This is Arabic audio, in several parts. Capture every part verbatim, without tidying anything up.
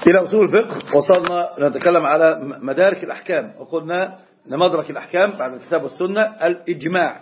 إلى أصول الفقه وصلنا نتكلم على مدارك الأحكام، وقلنا أن مدرك الأحكام بعد الكتاب والسنة الإجماع.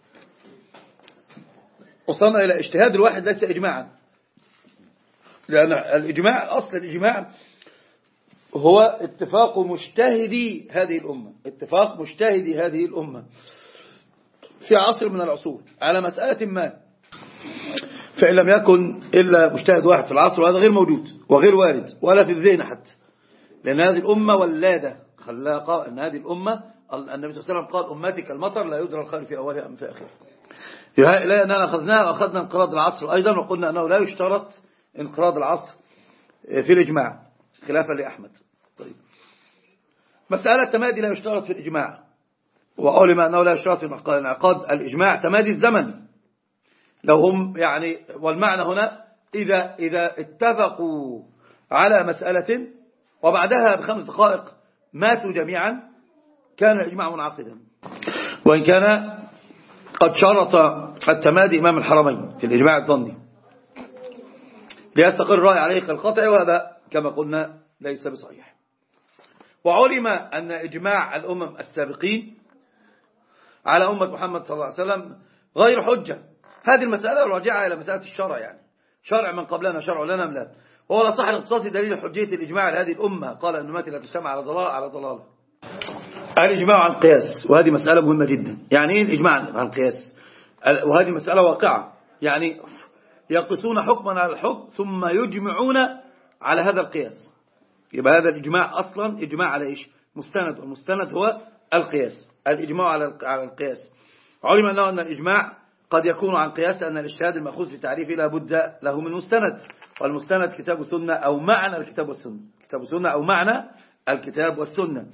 وصلنا إلى اجتهاد الواحد ليس إجماعا، لأن الإجماع أصل الإجماع هو اتفاق مجتهدي هذه الأمة، اتفاق مجتهدي هذه الأمة في عصر من العصور على مسألة ما، فإن لم يكن إلا مجتهد واحد في العصر، وهذا غير موجود وغير وارد ولا في الذهن حتى، لأن هذه الأمة ولادة خلاقة. أن هذه الأمة النبي صلى الله عليه وسلم قال أمتي كالمطر لا يدرى الخير في أولها أم في آخرها. إلى أننا أخذناها وأخذنا انقراض العصر أيضا، وقلنا أنه لا يشترط انقراض العصر في الإجماع خلافا لأحمد. طيب، مسألة تمادي لا يشترط في الإجماع، وعلم أنه لا يشترط في انعقاد الإجماع تمادي الزمن لو هم يعني، والمعنى هنا إذا, إذا اتفقوا على مسألة وبعدها بخمس دقائق ماتوا جميعا كان الإجماع منعقدا، وإن كان قد شرط التمادي إمام الحرمين في الإجماع الظني ليستقر الرأي عليه كالقطع، وهذا كما قلنا ليس بصحيح. وعلم أن إجماع الأمم السابقين على أمة محمد صلى الله عليه وسلم غير حجة. هذه المسألة راجعة إلى مسألة الشرع، يعني شرع من قبلنا شرع لنا أم لا، وهو لا صح الاختصاصي دليل حجية الإجماع لهذه الأمة. قال أن أمتي لا تجتمع على ضلال على ضلالة. الإجماع عن قياس، وهذه مسألة مهمة جدا. يعني إيه الإجماع عن قياس؟ وهذه مسألة واقعة، يعني يقيسون حكما على الحكم ثم يجمعون على هذا القياس. يبقى هذا الإجماع أصلا إجماع على إيش؟ مستند، والمستند هو القياس. الإجماع على القياس. علم أنه أن الإجماع قد يكون عن قياس، أن الاجتهاد المأخوذ في تعريفه لا بد له من مستند، والمستند كتاب السنة أو معنى الكتاب والسنة، كتاب السنة أو معنى الكتاب والسنة.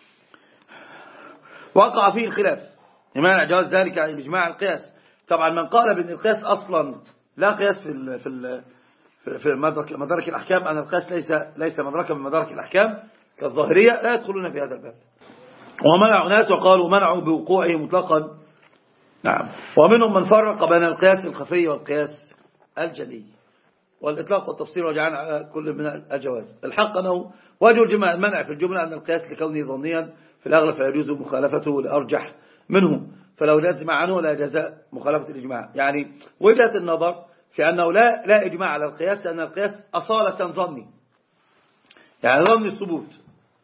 وقع فيه الخلاف لماذا جواز ذلك عن الإجماع القياس. طبعا من قال بأن القياس أصلا لا قياس في ال في ال في مدرك, مدرك الأحكام، أن القياس ليس ليس مدركا من مدارك الأحكام كالظاهرية، لا يدخلون في هذا الباب. ومنعوا ناس وقالوا منعوا بوقوعه مطلقا. نعم. ومنهم من فرق بين القياس الخفي والقياس الجلي، والإطلاق والتفصيل وجعلنا على كل من الجواز. الحق أنه وجه الجماع المنع في الجملة أن القياس لكونه ظنيا في الأغلب فيجوز مخالفته لأرجح منه، فلو لازم عنه لا جزاء مخالفة الإجماع. يعني وجهة النظر في أنه لا لا إجماع على القياس، لأن القياس أصالة ظني، يعني ظني الثبوت،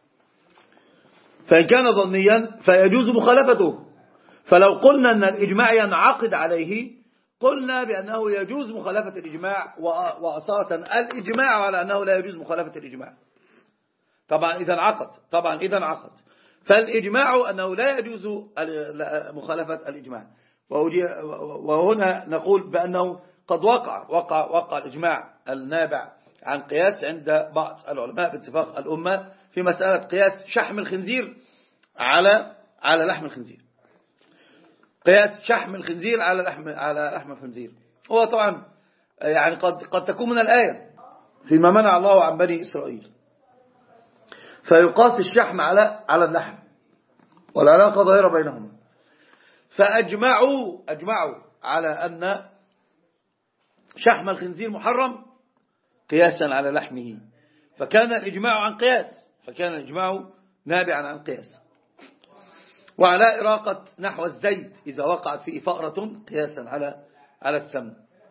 فإن كان ظنيا فيجوز مخالفته. فلو قلنا أن الإجماع ينعقد عليه قلنا بأنه يجوز مخالفة الإجماع، وأصالة الإجماع على أنه لا يجوز مخالفة الإجماع. طبعا إذا انعقد، طبعا إذا انعقد فالإجماع أنه لا يجوز مخالفة الإجماع. وهنا نقول بأنه قد وقع وقع وقع الإجماع النابع عن قياس عند بعض العلماء باتفاق الأمة في مسألة قياس شحم الخنزير على على لحم الخنزير. قياس شحم الخنزير على لحم على لحم الخنزير هو طبعا يعني قد قد تكون من الآية فيما منع الله عن بني إسرائيل، فيقاس الشحم على على اللحم والعلاقة ظاهرة بينهما. فأجمعوا أجمعوا على أن شحم الخنزير محرم قياسا على لحمه، فكان الإجماع عن قياس، فكان الإجماع نابعا عن قياس. وعلى إراقة نحو الزيت إذا وقعت فيه فأرة قياسا على على السمن.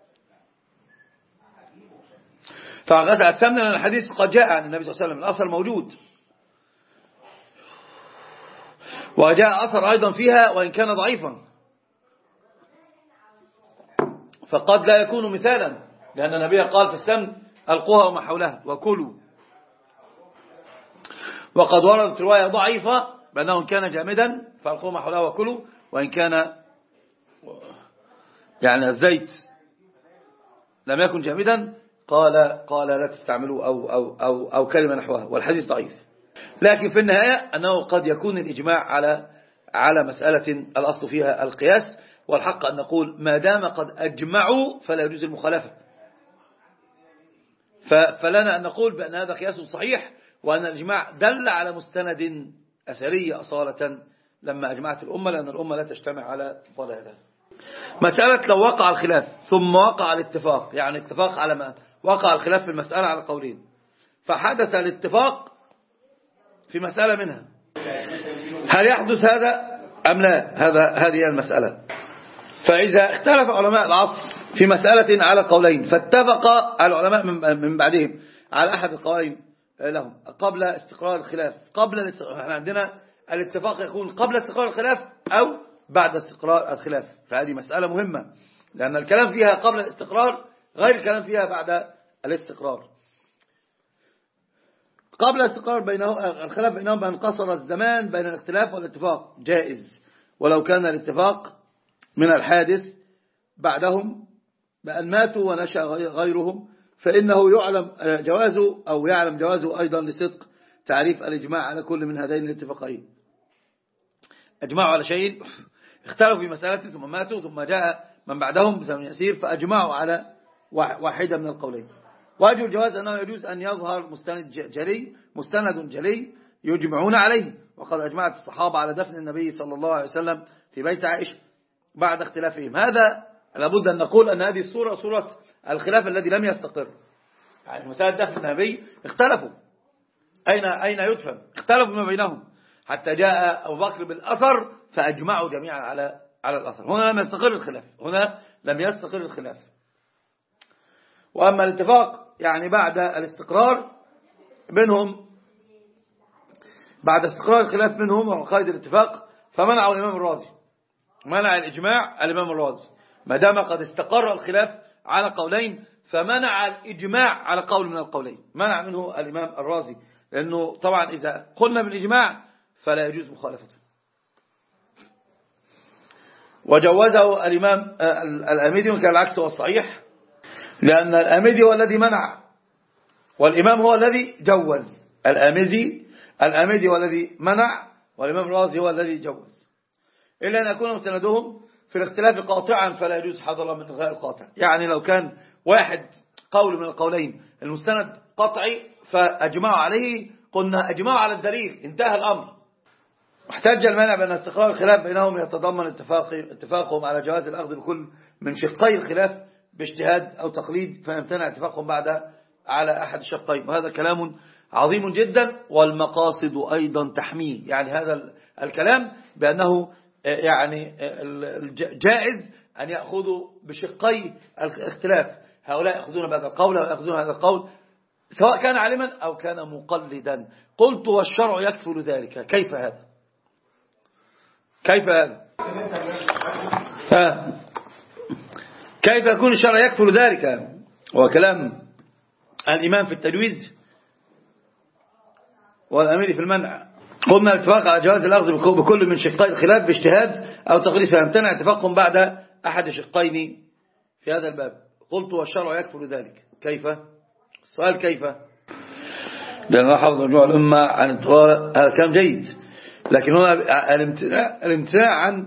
فغسل السمن لأن الحديث قد جاء عن النبي صلى الله عليه وسلم، الأثر موجود، وجاء أثر أيضا فيها وإن كان ضعيفا، فقد لا يكون مثالا، لأن النبي قال في السمن ألقوها وما حولها وكلوا. وقد وردت رواية ضعيفة بأنه كان جامدا فألقوه وما حولها وكلوا، وإن كان يعني الزيت لم يكن جامدا قال قال لا تستعملوا أو, أو, أو, أو كلمة نحوها، والحديث ضعيف. لكن في النهاية أنه قد يكون الإجماع على على مسألة الأصل فيها القياس، والحق أن نقول ما دام قد أجمعوا فلا يجوز المخالفة. فلنا أن نقول بأن هذا قياس صحيح، وأن الإجماع دل على مستند أثري أصالة لما أجمعت الأمة، لأن الأمة لا تجتمع على ضلالها. مسألة لو وقع الخلاف ثم وقع الاتفاق، يعني اتفاق على ما وقع الخلاف في المسألة على قولين، فحدث الاتفاق في مسألة منها، هل يحدث هذا أم لا؟ هذا هذه المسألة. فإذا اختلف علماء العصر في مسألة على قولين، فاتفق العلماء من بعدهم على أحد القولين لهم قبل استقرار الخلاف، قبل الاستقرار، احنا عندنا الاتفاق يكون قبل استقرار الخلاف أو بعد استقرار الخلاف، فهذه مسألة مهمة، لأن الكلام فيها قبل الاستقرار غير الكلام فيها بعد الاستقرار. قبل استقرار بينهم الخلاف بينهم بأن قصر الزمان بين الاختلاف والاتفاق جائز، ولو كان الاتفاق من الحادث بعدهم بأن ماتوا ونشأ غيرهم، فإنه يعلم جوازه أو يعلم جوازه أيضا لصدق تعريف الإجماع على كل من هذين الاتفاقين. أجمعوا على شيء، اختلفوا في مسألة ثم ماتوا، ثم جاء من بعدهم بزمن يسير فأجمعوا على واحدة من القولين. واجب الجواز أنه يجوز أن يظهر مستند جلي مستند جلي يجمعون عليه، وقد أجمعت الصحابة على دفن النبي صلى الله عليه وسلم في بيت عائشة بعد اختلافهم. هذا لابد أن نقول أن هذه الصورة صورة الخلاف الذي لم يستقر، يعني مسألة دفن النبي اختلفوا أين أين يدفن، اختلفوا ما بينهم حتى جاء أبو بكر بالأثر فأجمعوا جميعا على على الأثر. هنا لم يستقر الخلاف، هنا لم يستقر الخلاف. وأما الاتفاق يعني بعد الاستقرار منهم، بعد استقرار الخلاف منهم وقائد الاتفاق، فمنعوا الإمام الرازي، منع الإجماع الإمام الرازي ما دام قد استقر الخلاف على قولين، فمنع الإجماع على قول من القولين، منع منه الإمام الرازي، لأنه طبعا إذا قلنا بالإجماع فلا يجوز مخالفته. وجوزه الإمام الأميدي، وكان العكس هو الصحيح، لأن الأميدي هو الذي منع والإمام هو الذي جوز. الأميدي الأميدي هو الذي منع والإمام الرازي هو الذي جوز، إلا أن يكون مستندهم في الاختلاف قاطعا فلا يجوز حضر من الغاء القاطع. يعني لو كان واحد قول من القولين المستند قطعي فأجمعوا عليه، قلنا أجمعوا على الدليل، انتهى الأمر. احتج المانع بأن استقرار الخلاف بينهم يتضمن اتفاق اتفاقهم على جواز الأخذ بكل من شقي الخلاف باجتهاد أو تقليد، فيمتنع اتفاقهم بعد على أحد الشقين. وهذا كلام عظيم جدا، والمقاصد أيضا تحميه، يعني هذا الكلام بأنه يعني جائز أن يأخذوا بشقي الاختلاف، هؤلاء يأخذون بهذا القول ويأخذون هذا القول، سواء كان عالما أو كان مقلدا. قلت والشرع يكفل ذلك. كيف هذا؟ كيف هذا؟ ها. كيف يكون الشرع يكفل ذلك؟ هو كلام الإمام في التجويز والأمير في المنع. قلنا الاتفاق على جواز الأخذ بكل من شقي الخلاف باجتهاد أو تقليد، فيمتنع اتفاقهم بعد أحد الشقين في هذا الباب. قلت والشرع يكفل ذلك. كيف؟ السؤال كيف؟ لأن حفظ رجوع الأمة عن انتظار هذا كلام جيد، لكن هنا الامتناع, الامتناع عن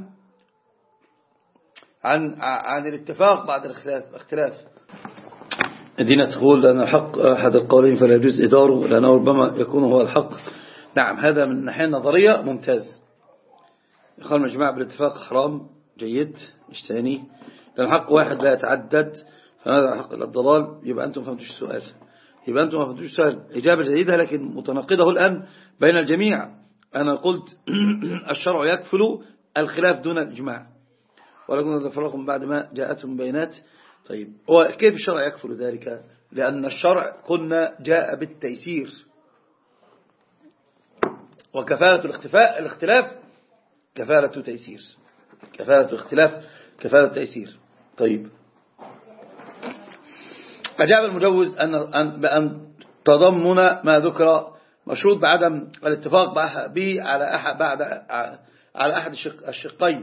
عن عن الاتفاق بعد الاختلاف اختلاف الدين تقول لأن الحق أحد القولين فلا يجوز إداره لأنه ربما يكون هو الحق. نعم، هذا من الناحية النظرية ممتاز. يقال الجماعة بالاتفاق حرام جيد، مش ثاني، لأن الحق واحد لا يتعدد، فهذا حق الضلال. يبقى أنتم فهمتوش السؤال، يبقى أنتم فهمتوش السؤال. إجابة جيدة لكن متناقضة الآن بين الجميع. أنا قلت الشرع يكفل الخلاف دون الإجماع، ولكن هذا فرق بعد ما جاءتهم بينات. طيب، وكيف الشرع يكفل ذلك؟ لأن الشرع قلنا جاء بالتيسير، وكفالة الاختفاء الاختلاف كفالة تيسير، كفالة الاختلاف كفالة تيسير. طيب، أجاب المجوز أن بأن تضمن ما ذكر مشروط بعدم الاتفاق به على أحد بعد على أحد الشقين،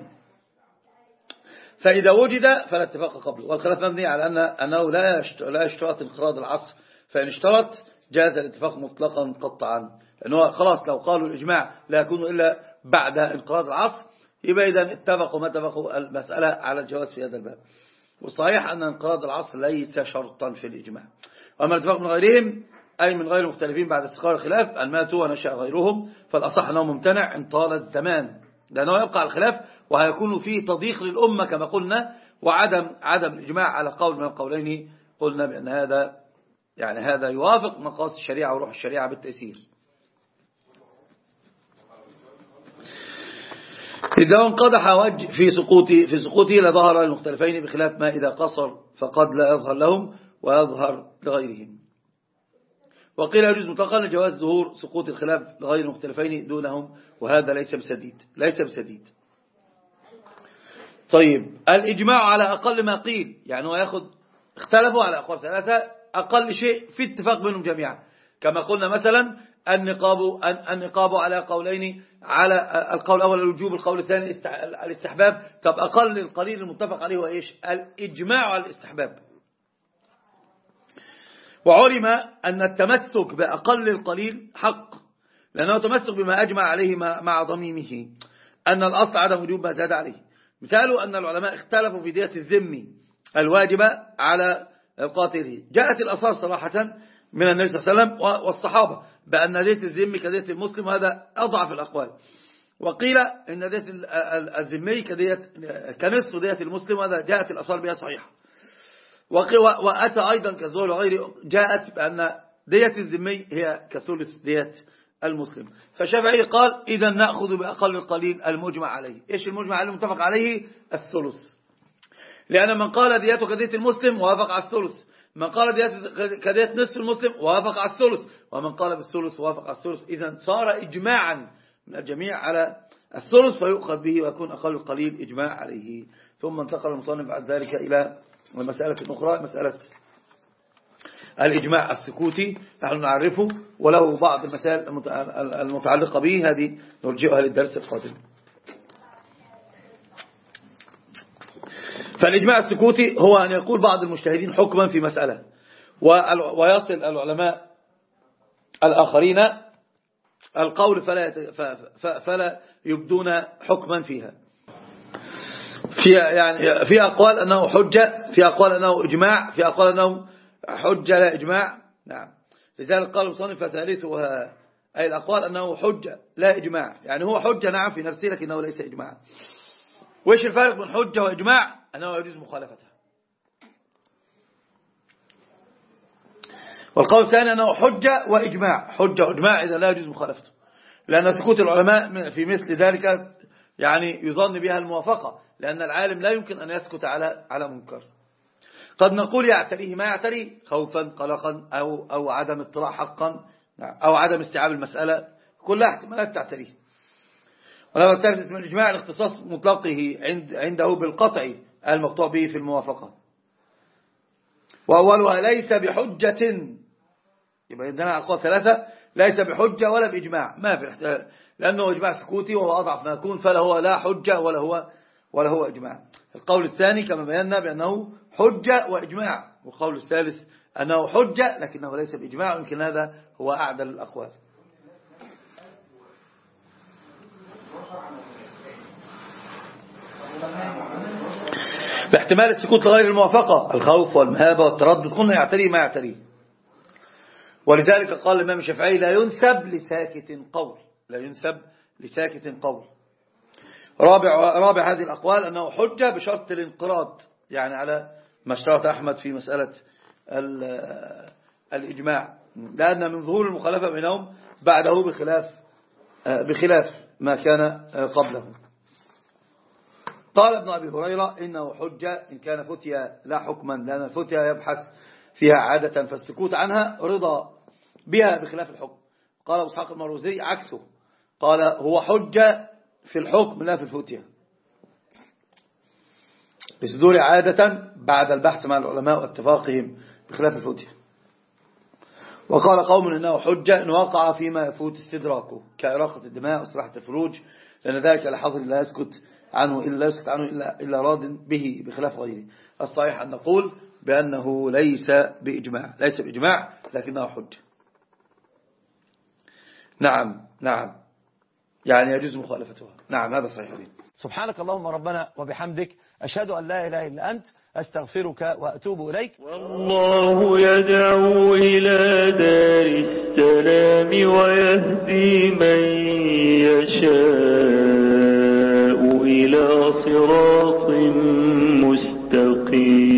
فإذا وجد فلا اتفاق قبله. والخلاف مبني على أن أنه لا لا يشترط انقراض العصر، فإن اشترط جاز الاتفاق مطلقا قطعا، لأنه خلاص لو قالوا الإجماع لا يكون إلا بعد انقراض العصر، يبقى إذا اتفقوا ما اتفقوا المسألة على الجواز في هذا الباب. والصحيح أن انقراض العصر ليس شرطا في الإجماع. وأما الاتفاق من غيرهم أي من غير المختلفين بعد استقرار الخلاف أن ماتوا ونشأ غيرهم، فالأصح أنه ممتنع إن طال الزمان، لأنه يبقى الخلاف وهيكون فيه تضييق للأمة كما قلنا، وعدم عدم الإجماع على قول من القولين قلنا بأن هذا يعني هذا يوافق مقاصد الشريعة وروح الشريعة بالتأثير. إذا انقدح وجه في سقوط في سقوطه لظهر المختلفين، بخلاف ما إذا قصر فقد لا يظهر لهم ويظهر لغيرهم. وقيل يجوز مطلقا لجواز ظهور سقوط الخلاف لغير المختلفين دونهم، وهذا ليس بسديد ليس بسديد. طيب الإجماع على أقل ما قيل، يعني هو يأخذ اختلفوا على أقوال ثلاثة، أقل شيء في اتفاق بينهم جميعا، كما قلنا مثلا النقاب النقاب على قولين، على القول الأول الوجوب، القول الثاني الاستحباب. طب أقل القليل المتفق عليه هو إيش؟ الإجماع على الاستحباب. وعلم أن التمسك بأقل القليل حق، لأنه تمسك بما أجمع عليه مع ضميمه، أن الأصل عدم وجوب ما زاد عليه. مثاله أن العلماء اختلفوا في دية الذم الواجبة على قاتله. جاءت الآثار صراحة من النبي صلى الله عليه وسلم والصحابة بأن دية الذم كدية المسلم، وهذا أضعف الأقوال. وقيل إن دية الذمي كنصف دية المسلم، وهذا جاءت الآثار بها صحيحة. وأتى أيضا كالزهر وغيره جاءت بأن دية الذمي هي كثلث دية المسلم. فالشافعي قال إذا نأخذ بأقل القليل المجمع عليه. إيش المجمع عليه المتفق عليه؟ الثلث، لأن من قال ديته كدية المسلم وافق على الثلث، من قال ديته كدية نصف المسلم وافق على الثلث، ومن قال بالثلث وافق على الثلث. إذا صار إجماعا من الجميع على الثلث فيؤخذ به ويكون أقل القليل إجماع عليه. ثم انتقل المصنف بعد ذلك إلى المسألة الأخرى، مسألة الإجماع السكوتي، نحن نعرفه ولو بعض المسائل المتعلقة به هذه نرجئها للدرس القادم. فالإجماع السكوتي هو أن يقول بعض المجتهدين حكما في مسألة ويصل العلماء الآخرين القول فلا فلا يبدون حكما فيها. في يعني في أقوال أنه حجة، في أقوال أنه إجماع، في أقوال أنه حجة لا إجماع. نعم، لذلك قال المصنف ثالثها أي الأقوال أنه حجة لا إجماع، يعني هو حجة نعم في نفسه لكنه ليس إجماع. وإيش الفرق بين حجة وإجماع؟ أنه يجوز مخالفتها. والقول الثاني أنه حجة وإجماع، حجة وإجماع إذا لا يجوز مخالفته، لأن سكوت العلماء في مثل ذلك يعني يظن بها الموافقة، لأن العالم لا يمكن أن يسكت على على منكر. قد نقول يعتريه ما يعتريه خوفا قلقا أو أو عدم اطلاع حقا أو عدم استيعاب المسألة، كلها احتمالات تعتريه. ولما الثالث من الإجماع الاختصاص مطلقه عند عنده بالقطع المقطوع به في الموافقة. وأولها ليس بحجة، يبقى عندنا أقوال ثلاثة، ليس بحجة ولا بإجماع، ما في، لأنه إجماع سكوتي وهو أضعف ما يكون، فلا هو لا حجة ولا هو ولا هو إجماع. القول الثاني كما بينا بأنه حجة وإجماع، والقول الثالث أنه حجة لكنه ليس بإجماع، ويمكن هذا هو أعدل الأقوال. باحتمال السكوت لغير الموافقة، الخوف والمهابة والتردد قلنا يعتريه ما يعتريه. ولذلك قال الإمام الشافعي لا ينسب لساكت قول، لا ينسب لساكت قول. رابع رابع هذه الأقوال أنه حجة بشرط الانقراض، يعني على ما اشترط أحمد في مسألة الإجماع، لأن من ظهور المخالفة بينهم بعده بخلاف بخلاف ما كان قبله. قال ابن أبي هريرة إنه حجة إن كان فتيا لا حكما، لأن الفتيا يبحث فيها عادة، فالسكوت عنها رضا بها بخلاف الحكم. قال أبو إسحاق المروزي عكسه، قال هو حجة في الحكم لا في الفتيا، بصدور عادة بعد البحث مع العلماء واتفاقهم بخلاف الفتيا. وقال قوم إنه حجة إن وقع فيما يفوت استدراكه كإراقة الدماء وصراحة الفروج، لأن ذلك لحظ لا يسكت عنه إلا يسكت عنه إلا, إلا راض به بخلاف غيره. الصحيح أن نقول بأنه ليس بإجماع، ليس بإجماع لكنه حجة. نعم نعم، يعني يجوز مخالفتها. نعم هذا صحيح. سبحانك اللهم ربنا وبحمدك، أشهد أن لا إله إلا أنت، أستغفرك وأتوب إليك. والله يدعو إلى دار السلام ويهدي من يشاء إلى صراط مستقيم.